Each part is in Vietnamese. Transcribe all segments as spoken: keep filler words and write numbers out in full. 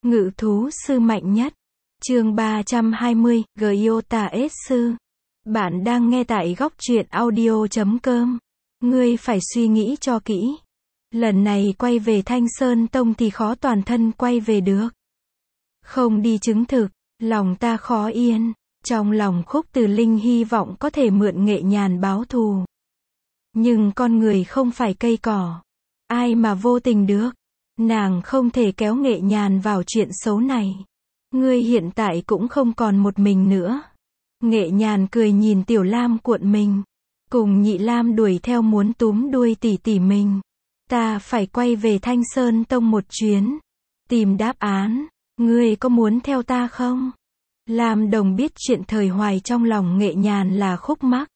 Ngự thú sư mạnh nhất. Chương ba trăm hai mươi, Gyota S sư. Bạn đang nghe tại góc truyện audio chấm com. Ngươi phải suy nghĩ cho kỹ. Lần này quay về Thanh Sơn Tông thì khó toàn thân quay về được. Không đi chứng thực, lòng ta khó yên. Trong lòng Khúc Từ Linh hy vọng có thể mượn Nghệ Nhàn báo thù. Nhưng con người không phải cây cỏ. Ai mà vô tình được. Nàng không thể kéo Nghệ Nhàn vào chuyện xấu này. Ngươi hiện tại cũng không còn một mình nữa. Nghệ Nhàn cười nhìn Tiểu Lam cuộn mình. Cùng Nhị Lam đuổi theo muốn túm đuôi tỷ tỷ mình. Ta phải quay về Thanh Sơn Tông một chuyến. Tìm đáp án. Ngươi có muốn theo ta không? Lam Đồng biết chuyện thời hoài trong lòng Nghệ Nhàn là khúc mắc.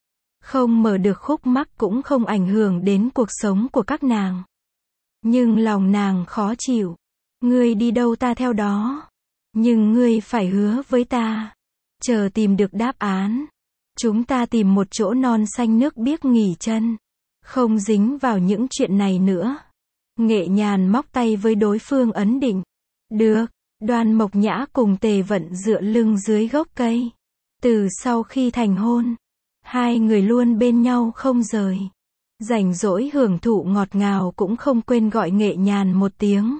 Không mở được khúc mắc cũng không ảnh hưởng đến cuộc sống của các nàng. Nhưng lòng nàng khó chịu. Ngươi đi đâu ta theo đó. Nhưng ngươi phải hứa với ta. Chờ tìm được đáp án. Chúng ta tìm một chỗ non xanh nước biếc nghỉ chân. Không dính vào những chuyện này nữa. Nghệ Nhàn móc tay với đối phương ấn định. Được. Đoan Mộc Nhã cùng Tề Vận dựa lưng dưới gốc cây. Từ sau khi thành hôn, hai người luôn bên nhau không rời. Rảnh rỗi hưởng thụ ngọt ngào cũng không quên gọi Nghệ Nhàn một tiếng.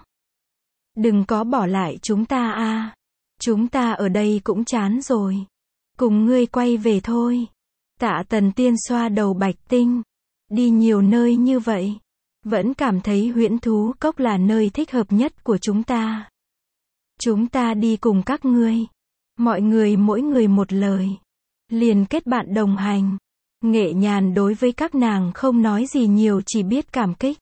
Đừng có bỏ lại chúng ta a. Chúng ta ở đây cũng chán rồi. Cùng ngươi quay về thôi. Tạ Tần Tiên xoa đầu Bạch Tinh. Đi nhiều nơi như vậy. Vẫn cảm thấy Huyễn Thú Cốc là nơi thích hợp nhất của chúng ta. Chúng ta đi cùng các ngươi. Mọi người mỗi người một lời. Liền kết bạn đồng hành. Nghệ Nhàn đối với các nàng không nói gì nhiều, chỉ biết cảm kích.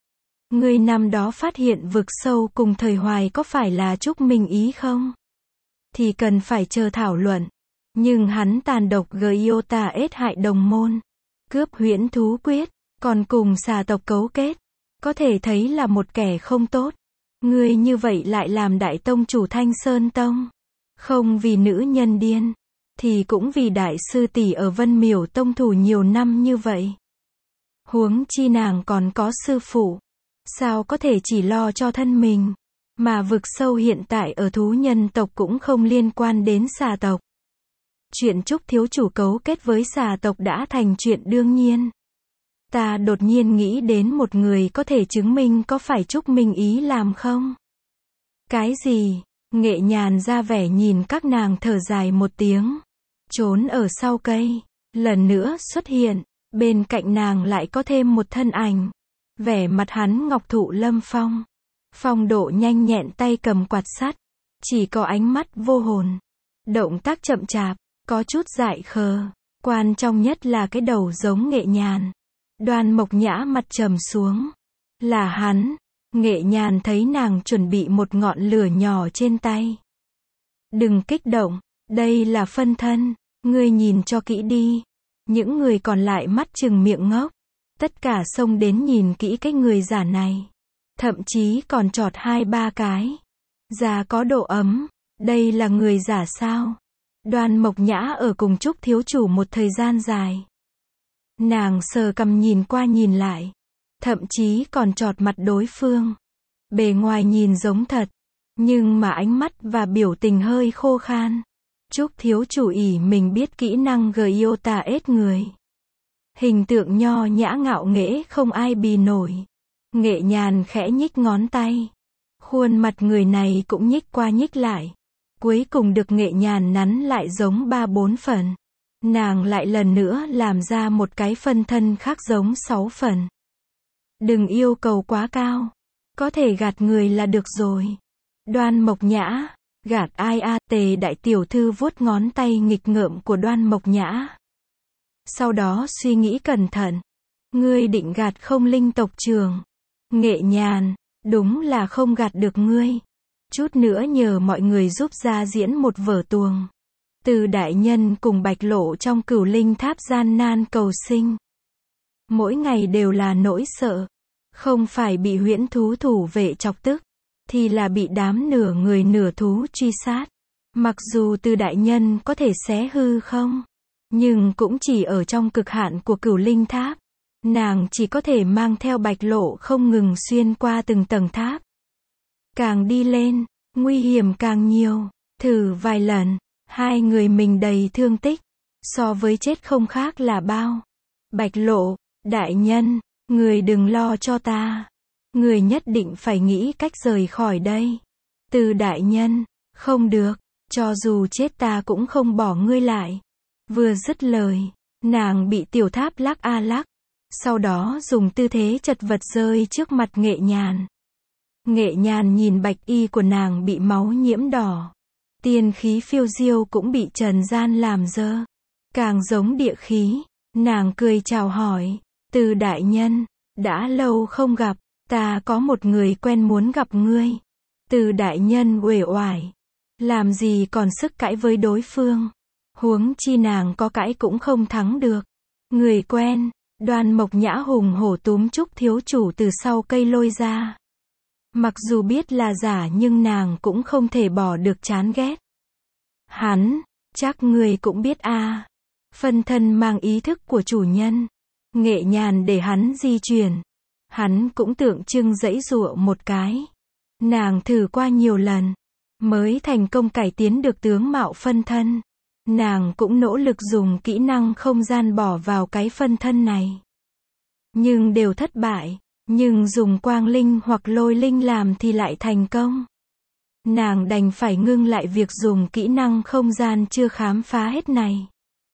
Ngươi năm đó phát hiện vực sâu cùng thời hoài có phải là Trúc Minh Ý không? Thì cần phải chờ thảo luận. Nhưng hắn tàn độc Gyota S hại đồng môn. Cướp Huyễn Thú Quyết. Còn cùng xà tộc cấu kết. Có thể thấy là một kẻ không tốt. Ngươi như vậy lại làm đại tông chủ Thanh Sơn Tông. Không vì nữ nhân điên. Thì cũng vì đại sư tỷ ở Vân Miểu Tông thủ nhiều năm như vậy. Huống chi nàng còn có sư phụ. Sao có thể chỉ lo cho thân mình. Mà vực sâu hiện tại ở thú nhân tộc cũng không liên quan đến xà tộc. Chuyện Trúc thiếu chủ cấu kết với xà tộc đã thành chuyện đương nhiên. Ta đột nhiên nghĩ đến một người có thể chứng minh có phải Trúc Minh Ý làm không? Cái gì? Nghệ Nhàn ra vẻ nhìn các nàng thở dài một tiếng. Trốn ở sau cây. Lần nữa xuất hiện. Bên cạnh nàng lại có thêm một thân ảnh. Vẻ mặt hắn ngọc thụ lâm phong. Phong độ nhanh nhẹn, tay cầm quạt sắt. Chỉ có ánh mắt vô hồn. Động tác chậm chạp. Có chút dại khờ. Quan trọng nhất là cái đầu giống Nghệ Nhàn. Đoan Mộc Nhã mặt trầm xuống. Là hắn. Nghệ Nhàn thấy nàng chuẩn bị một ngọn lửa nhỏ trên tay. Đừng kích động. Đây là phân thân. Ngươi nhìn cho kỹ đi. Những người còn lại mắt trừng miệng ngốc. Tất cả xông đến nhìn kỹ cái người giả này. Thậm chí còn chọt hai ba cái. Da có độ ấm. Đây là người giả sao? Đoan Mộc Nhã ở cùng Trúc thiếu chủ một thời gian dài. Nàng sờ cằm nhìn qua nhìn lại. Thậm chí còn chọt mặt đối phương. Bề ngoài nhìn giống thật. Nhưng mà ánh mắt và biểu tình hơi khô khan. Trúc thiếu chủ ỷ mình biết kỹ năng Gyota S người. Hình tượng nho nhã ngạo nghễ không ai bì nổi. Nghệ Nhàn khẽ nhích ngón tay. Khuôn mặt người này cũng nhích qua nhích lại. Cuối cùng được Nghệ Nhàn nắn lại giống ba bốn phần. Nàng lại lần nữa làm ra một cái phân thân khác giống sáu phần. Đừng yêu cầu quá cao. Có thể gạt người là được rồi. Đoan Mộc Nhã. Gạt ai a? Tề đại tiểu thư vuốt ngón tay nghịch ngợm của Đoan Mộc Nhã. Sau đó suy nghĩ cẩn thận. Ngươi định gạt không Linh tộc trưởng? Nghệ Nhàn. Đúng là không gạt được ngươi. Chút nữa nhờ mọi người giúp ra diễn một vở tuồng. Từ đại nhân cùng Bạch Lộ trong Cửu Linh Tháp gian nan cầu sinh. Mỗi ngày đều là nỗi sợ. Không phải bị huyễn thú thủ vệ chọc tức. Thì là bị đám nửa người nửa thú truy sát. Mặc dù từ đại nhân có thể xé hư không. Nhưng cũng chỉ ở trong cực hạn của Cửu Linh Tháp. Nàng chỉ có thể mang theo Bạch Lộ không ngừng xuyên qua từng tầng tháp. Càng đi lên, nguy hiểm càng nhiều. Thử vài lần, hai người mình đầy thương tích, so với chết không khác là bao. Bạch Lộ, đại nhân, người đừng lo cho ta. Người nhất định phải nghĩ cách rời khỏi đây. Từ đại nhân, không được, cho dù chết ta cũng không bỏ ngươi lại. Vừa dứt lời, nàng bị tiểu tháp lắc a lắc, sau đó dùng tư thế chật vật rơi trước mặt Nghệ Nhàn. Nghệ Nhàn nhìn bạch y của nàng bị máu nhiễm đỏ. Tiên khí phiêu diêu cũng bị trần gian làm dơ. Càng giống địa khí, nàng cười chào hỏi. Từ đại nhân, đã lâu không gặp, ta có một người quen muốn gặp ngươi. Từ đại nhân uể oải, làm gì còn sức cãi với đối phương. Huống chi nàng có cãi cũng không thắng được. Người quen, Đoan Mộc Nhã hùng hổ túm Trúc thiếu chủ từ sau cây lôi ra. Mặc dù biết là giả nhưng nàng cũng không thể bỏ được chán ghét. Hắn, chắc người cũng biết a, à. Phân thân mang ý thức của chủ nhân. Nghệ Nhàn để hắn di chuyển. Hắn cũng tượng trưng giãy giụa một cái. Nàng thử qua nhiều lần, mới thành công cải tiến được tướng mạo phân thân. Nàng cũng nỗ lực dùng kỹ năng không gian bỏ vào cái phân thân này. Nhưng đều thất bại. Nhưng dùng quang linh hoặc lôi linh làm thì lại thành công. Nàng đành phải ngưng lại việc dùng kỹ năng không gian chưa khám phá hết này.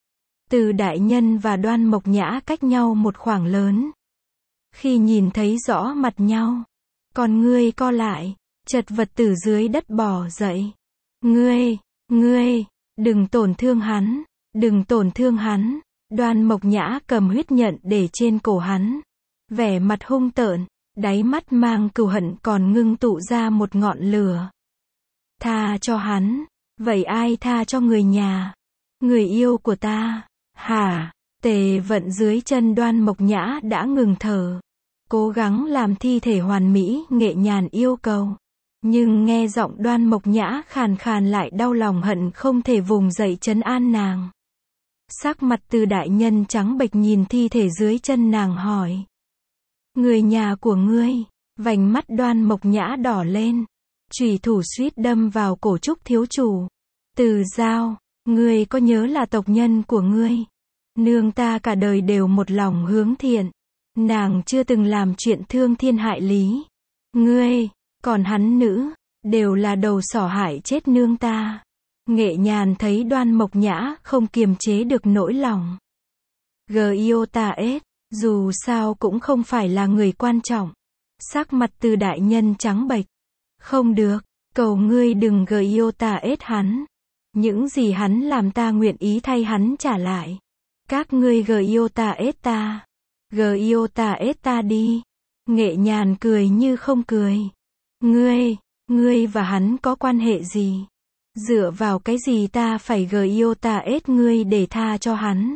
Từ đại nhân và Đoan Mộc Nhã cách nhau một khoảng lớn. Khi nhìn thấy rõ mặt nhau, con ngươi co lại, chật vật từ dưới đất bò dậy. Ngươi, ngươi, đừng tổn thương hắn, đừng tổn thương hắn. Đoan Mộc Nhã cầm huyết nhận để trên cổ hắn. Vẻ mặt hung tợn, đáy mắt mang cừu hận còn ngưng tụ ra một ngọn lửa. Tha cho hắn, vậy ai tha cho người nhà? Người yêu của ta, hả? Tề Vận dưới chân Đoan Mộc Nhã đã ngừng thở. Cố gắng làm thi thể hoàn mỹ, Nghệ Nhàn yêu cầu. Nhưng nghe giọng Đoan Mộc Nhã khàn khàn lại đau lòng hận không thể vùng dậy trấn an nàng. Sắc mặt Từ đại nhân trắng bệch nhìn thi thể dưới chân nàng hỏi. Người nhà của ngươi, vành mắt Đoan Mộc Nhã đỏ lên. Chủy thủ suýt đâm vào cổ Trúc thiếu chủ. Từ Giao, ngươi có nhớ là tộc nhân của ngươi? Nương ta cả đời đều một lòng hướng thiện. Nàng chưa từng làm chuyện thương thiên hại lý. Ngươi, còn hắn nữ, đều là đầu sỏ hại chết nương ta. Nghệ Nhàn thấy Đoan Mộc Nhã không kiềm chế được nỗi lòng. Giota S, dù sao cũng không phải là người quan trọng. Sắc mặt Từ đại nhân trắng bệch. Không được, cầu ngươi đừng Giota S hắn. Những gì hắn làm ta nguyện ý thay hắn trả lại. Các ngươi Giota S ta. Giota S ta đi. Nghệ Nhàn cười như không cười. Ngươi, ngươi và hắn có quan hệ gì? Dựa vào cái gì ta phải Giota S ngươi để tha cho hắn?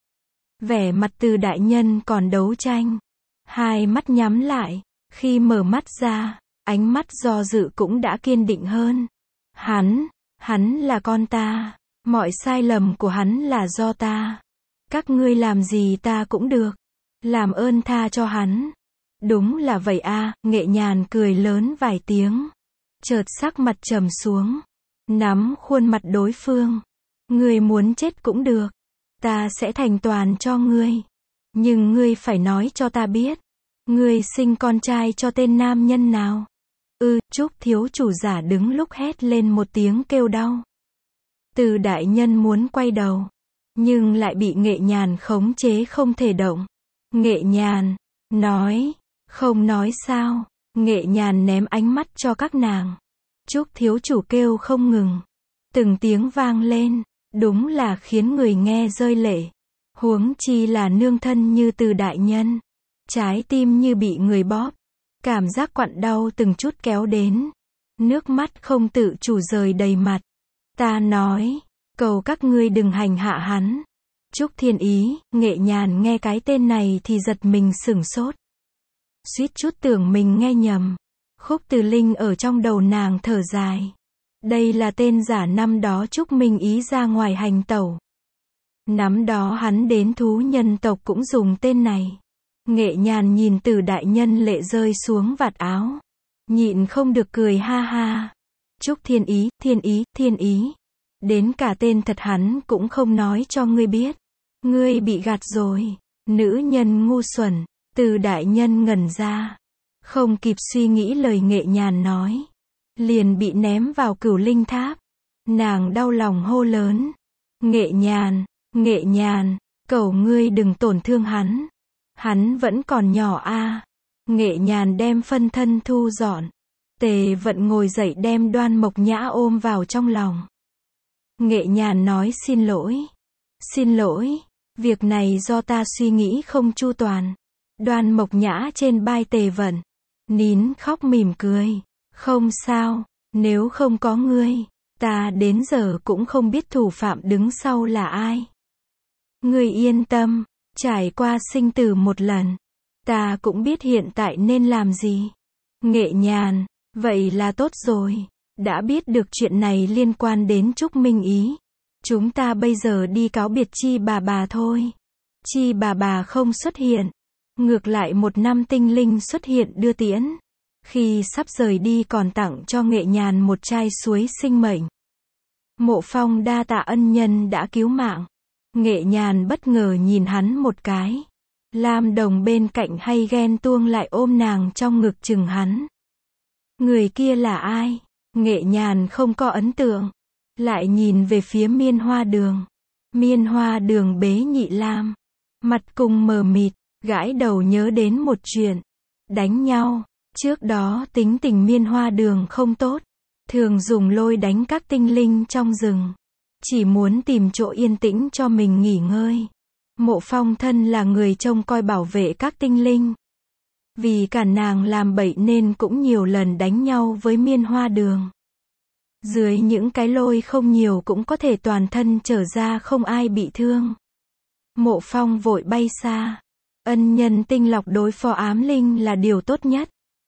Vẻ mặt Từ đại nhân còn đấu tranh. Hai mắt nhắm lại. Khi mở mắt ra, ánh mắt do dự cũng đã kiên định hơn. Hắn, hắn là con ta. Mọi sai lầm của hắn là do ta. Các ngươi làm gì ta cũng được. Làm ơn tha cho hắn. Đúng là vậy a, à, Nghệ Nhàn cười lớn vài tiếng. Chợt sắc mặt trầm xuống. Nắm khuôn mặt đối phương. Ngươi muốn chết cũng được. Ta sẽ thành toàn cho ngươi. Nhưng ngươi phải nói cho ta biết. Ngươi sinh con trai cho tên nam nhân nào? Ư, ừ, Trúc thiếu chủ giả đứng lúc hét lên một tiếng kêu đau. Từ đại nhân muốn quay đầu. Nhưng lại bị Nghệ Nhàn khống chế không thể động. Nghệ Nhàn, nói, không nói sao. Nghệ Nhàn ném ánh mắt cho các nàng. Trúc thiếu chủ kêu không ngừng. Từng tiếng vang lên. Đúng là khiến người nghe rơi lệ. Huống chi là nương thân như Từ đại nhân. Trái tim như bị người bóp. Cảm giác quặn đau từng chút kéo đến. Nước mắt không tự chủ rơi đầy mặt. Ta nói, cầu các ngươi đừng hành hạ hắn. Trúc Thiên Ý, Nghệ Nhàn nghe cái tên này thì giật mình sửng sốt. Suýt chút tưởng mình nghe nhầm. Khúc Từ Linh ở trong đầu nàng thở dài. Đây là tên giả năm đó Trúc Minh Ý ra ngoài hành tẩu. Năm đó hắn đến thú nhân tộc cũng dùng tên này. Nghệ Nhàn nhìn Từ đại nhân lệ rơi xuống vạt áo. Nhịn không được cười ha ha. Trúc Thiên Ý, Thiên Ý, Thiên Ý. Đến cả tên thật hắn cũng không nói cho ngươi biết. Ngươi bị gạt rồi. Nữ nhân ngu xuẩn. Từ đại nhân ngẩn ra. Không kịp suy nghĩ lời Nghệ Nhàn nói. Liền bị ném vào Cửu Linh Tháp. Nàng đau lòng hô lớn. Nghệ Nhàn, Nghệ Nhàn, cầu ngươi đừng tổn thương hắn. Hắn vẫn còn nhỏ a. À. Nghệ Nhàn đem phân thân thu dọn. Tề Vận ngồi dậy đem Đoan Mộc Nhã ôm vào trong lòng. Nghệ Nhàn nói xin lỗi. Xin lỗi, việc này do ta suy nghĩ không chu toàn. Đoan Mộc Nhã trên vai Tề Vận. Nín khóc mỉm cười. Không sao, nếu không có ngươi, ta đến giờ cũng không biết thủ phạm đứng sau là ai. Ngươi yên tâm, trải qua sinh tử một lần, ta cũng biết hiện tại nên làm gì. Nghệ Nhàn, vậy là tốt rồi, đã biết được chuyện này liên quan đến Trúc Minh Ý. Chúng ta bây giờ đi cáo biệt Chi bà bà thôi. Chi bà bà không xuất hiện, ngược lại một năm tinh linh xuất hiện đưa tiễn. Khi sắp rời đi còn tặng cho Nghệ Nhàn một chai suối sinh mệnh. Mộ Phong đa tạ ân nhân đã cứu mạng. Nghệ Nhàn bất ngờ nhìn hắn một cái. Lam Đồng bên cạnh hay ghen tuông lại ôm nàng trong ngực chừng hắn. Người kia là ai? Nghệ Nhàn không có ấn tượng. Lại nhìn về phía Miên Hoa Đường. Miên Hoa Đường bế Nhị Lam. Mặt cùng mờ mịt, gãi đầu nhớ đến một chuyện. Đánh nhau. Trước đó tính tình Miên Hoa Đường không tốt. Thường dùng lôi đánh các tinh linh trong rừng. Chỉ muốn tìm chỗ yên tĩnh cho mình nghỉ ngơi. Mộ Phong thân là người trông coi bảo vệ các tinh linh. Vì cả nàng làm bậy nên cũng nhiều lần đánh nhau với Miên Hoa Đường. Dưới những cái lôi không nhiều cũng có thể toàn thân trở ra không ai bị thương. Mộ Phong vội bay xa. Ân nhân tinh lọc đối phó ám linh là điều tốt nhất.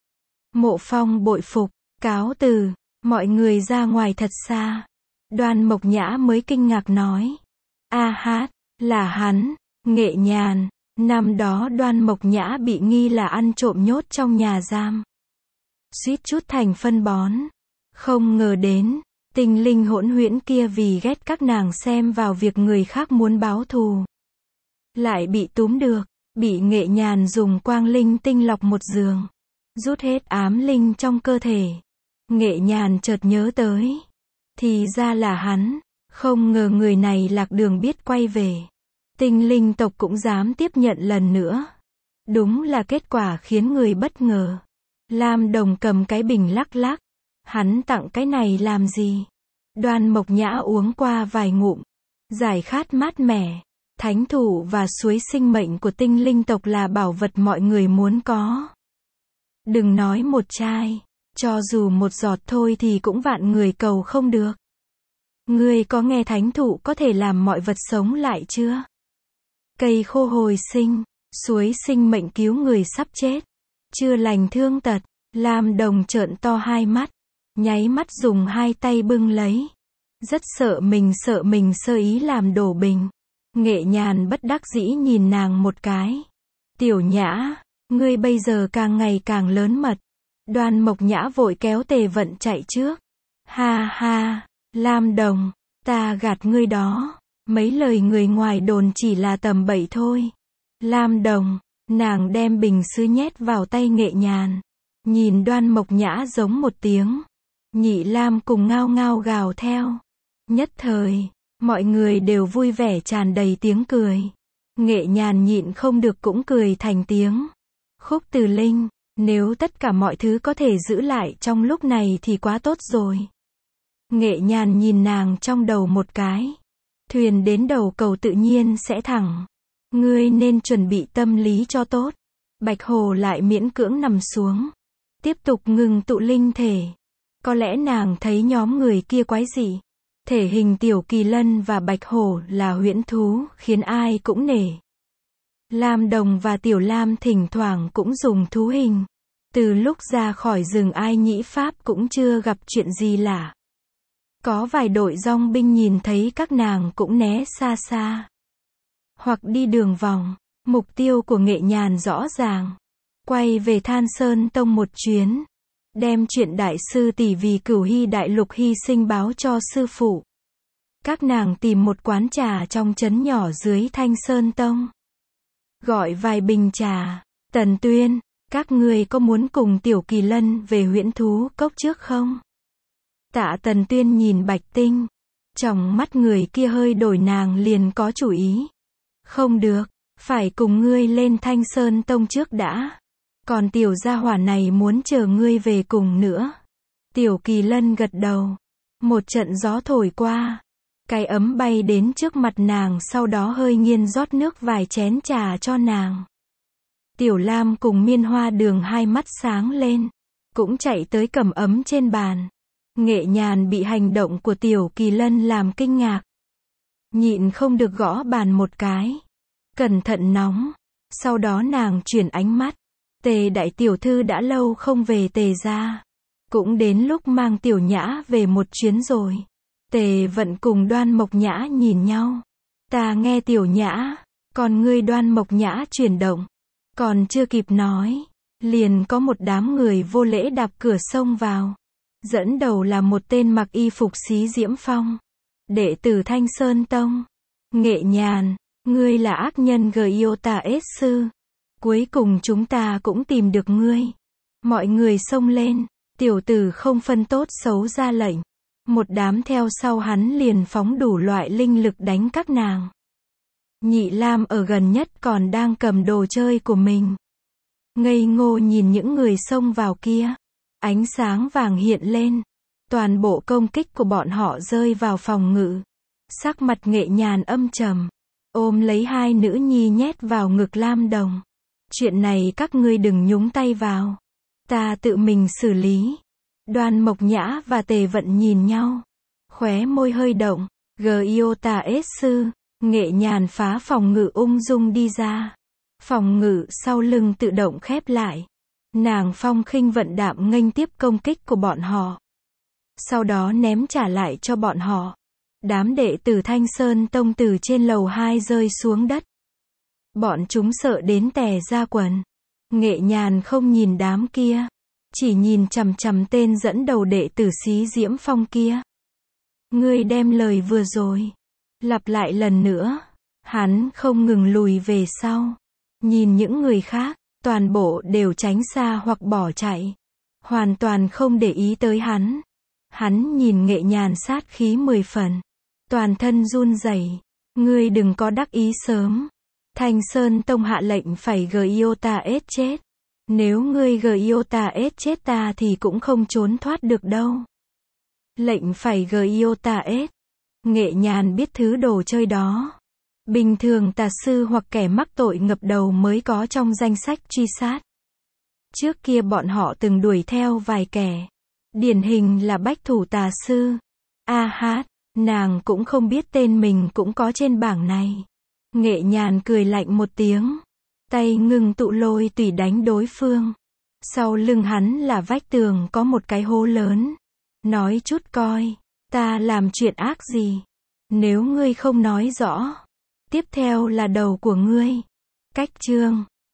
Mộ Phong bội phục, cáo từ, mọi người ra ngoài thật xa. Đoan Mộc Nhã mới kinh ngạc nói. A hát, là hắn, Nghệ Nhàn. Năm đó Đoan Mộc Nhã bị nghi là ăn trộm nhốt trong nhà giam. Suýt chút thành phân bón. Không ngờ đến, tinh linh hỗn huyễn kia vì ghét các nàng xem vào việc người khác muốn báo thù. Lại bị túm được, bị Nghệ Nhàn dùng quang linh tinh lọc một giường. Rút hết ám linh trong cơ thể. Nghệ Nhàn chợt nhớ tới. Thì ra là hắn. Không ngờ người này lạc đường biết quay về. Tinh linh tộc cũng dám tiếp nhận lần nữa. Đúng là kết quả khiến người bất ngờ. Lam Đồng cầm cái bình lắc lắc. Hắn tặng cái này làm gì? Đoan Mộc Nhã uống qua vài ngụm. Giải khát mát mẻ. Thánh thủ và suối sinh mệnh của tinh linh tộc là bảo vật mọi người muốn có. Đừng nói một chai, cho dù một giọt thôi thì cũng vạn người cầu không được. Ngươi có nghe thánh thụ có thể làm mọi vật sống lại chưa? Cây khô hồi sinh, suối sinh mệnh cứu người sắp chết, chưa lành thương tật. Lam Đồng trợn to hai mắt, nháy mắt dùng hai tay bưng lấy. Rất sợ mình sợ mình sơ ý làm đổ bình. Nghệ Nhàn bất đắc dĩ nhìn nàng một cái. Tiểu Nhã, ngươi bây giờ càng ngày càng lớn mật. Đoan Mộc Nhã vội kéo Tề Vận chạy trước. Ha ha, Lam Đồng, ta gạt ngươi đó. Mấy lời người ngoài đồn chỉ là tầm bậy thôi. Lam Đồng, nàng đem bình sứ nhét vào tay Nghệ Nhàn. Nhìn Đoan Mộc Nhã giống một tiếng. Nhị Lam cùng ngao ngao gào theo. Nhất thời, mọi người đều vui vẻ tràn đầy tiếng cười. Nghệ Nhàn nhịn không được cũng cười thành tiếng. Khúc Từ Linh, nếu tất cả mọi thứ có thể giữ lại trong lúc này thì quá tốt rồi. Nghệ Nhàn nhìn nàng trong đầu một cái. Thuyền đến đầu cầu tự nhiên sẽ thẳng. Ngươi nên chuẩn bị tâm lý cho tốt. Bạch Hồ lại miễn cưỡng nằm xuống. Tiếp tục ngừng tụ linh thể. Có lẽ nàng thấy nhóm người kia quái dị. Thể hình Tiểu Kỳ Lân và Bạch Hổ là huyễn thú, khiến ai cũng nể. Lam Đồng và Tiểu Lam thỉnh thoảng cũng dùng thú hình. Từ lúc ra khỏi rừng Ai Nhĩ Pháp cũng chưa gặp chuyện gì lạ. Có vài đội dong binh nhìn thấy các nàng cũng né xa xa. Hoặc đi đường vòng. Mục tiêu của Nghệ Nhàn rõ ràng. Quay về Than Sơn Tông một chuyến. đem chuyện đại sư tỷ vì Cửu Hy đại lục hy sinh báo cho sư phụ. Các nàng tìm một quán trà trong trấn nhỏ dưới Thanh Sơn Tông. Gọi vài bình trà. Tần Tuyên, các ngươi có muốn cùng Tiểu Kỳ Lân về Huyễn Thú Cốc trước không? Tạ Tần Tuyên nhìn Bạch Tinh. Trong mắt người kia hơi đổi, nàng liền có chủ ý. Không được, phải cùng ngươi lên Thanh Sơn Tông trước đã. Còn tiểu gia hỏa này muốn chờ ngươi về cùng nữa. Tiểu Kỳ Lân gật đầu. Một trận gió thổi qua. Cái ấm bay đến trước mặt nàng, sau đó hơi nghiêng rót nước vài chén trà cho nàng. Tiểu Lam cùng Miên Hoa Đường hai mắt sáng lên. Cũng chạy tới cầm ấm trên bàn. Nghệ Nhàn bị hành động của Tiểu Kỳ Lân làm kinh ngạc. Nhịn không được gõ bàn một cái. Cẩn thận nóng. Sau đó nàng chuyển ánh mắt. Tề đại tiểu thư đã lâu không về Tề gia. Cũng đến lúc mang Tiểu Nhã về một chuyến rồi. Tề Vận cùng Đoan Mộc Nhã nhìn nhau. Ta nghe Tiểu Nhã. Còn ngươi Đoan Mộc Nhã chuyển động. Còn chưa kịp nói. Liền có một đám người vô lễ đạp cửa xông vào. Dẫn đầu là một tên mặc y phục xí diễm phong. Đệ tử Thanh Sơn Tông. Nghệ Nhàn, ngươi là ác nhân Gyota S sư. Cuối cùng chúng ta cũng tìm được ngươi. Mọi người xông lên. Tiểu tử không phân tốt xấu ra lệnh. Một đám theo sau hắn liền phóng đủ loại linh lực đánh các nàng. Nhị Lam ở gần nhất còn đang cầm đồ chơi của mình. Ngây ngô nhìn những người xông vào kia. Ánh sáng vàng hiện lên. Toàn bộ công kích của bọn họ rơi vào phòng ngự. Sắc mặt Nghệ Nhàn âm trầm. Ôm lấy hai nữ nhi nhét vào ngực Lam Đồng. Chuyện này các ngươi đừng nhúng tay vào. Ta tự mình xử lý. Đoan Mộc Nhã và Tề Vận nhìn nhau. Khóe môi hơi động. Gyota S sư. Nghệ Nhàn phá phòng ngự ung dung đi ra. Phòng ngự sau lưng tự động khép lại. Nàng phong khinh vận đạm nghênh tiếp công kích của bọn họ. Sau đó ném trả lại cho bọn họ. Đám đệ tử Thanh Sơn Tông từ trên lầu hai rơi xuống đất. Bọn chúng sợ đến tè ra quần. Nghệ Nhàn không nhìn đám kia. Chỉ nhìn chằm chằm tên dẫn đầu đệ tử xí diễm phong kia. Ngươi đem lời vừa rồi. Lặp lại lần nữa. Hắn không ngừng lùi về sau. Nhìn những người khác. Toàn bộ đều tránh xa hoặc bỏ chạy. Hoàn toàn không để ý tới hắn. Hắn nhìn Nghệ Nhàn sát khí mười phần. Toàn thân run rẩy. Ngươi đừng có đắc ý sớm. Thanh Sơn Tông hạ lệnh phải Gyota S chết. Nếu ngươi Gyota S chết ta thì cũng không trốn thoát được đâu. Lệnh phải Gyota S. Nghệ Nhàn biết thứ đồ chơi đó. Bình thường tà sư hoặc kẻ mắc tội ngập đầu mới có trong danh sách truy sát. Trước kia bọn họ từng đuổi theo vài kẻ. Điển hình là bách thủ tà sư. A hát, nàng cũng không biết tên mình cũng có trên bảng này. Nghệ Nhàn cười lạnh một tiếng. Tay ngừng tụ lôi tùy đánh đối phương. Sau lưng hắn là vách tường có một cái hố lớn. Nói chút coi, ta làm chuyện ác gì? Nếu ngươi không nói rõ. Tiếp theo là đầu của ngươi. Cách chương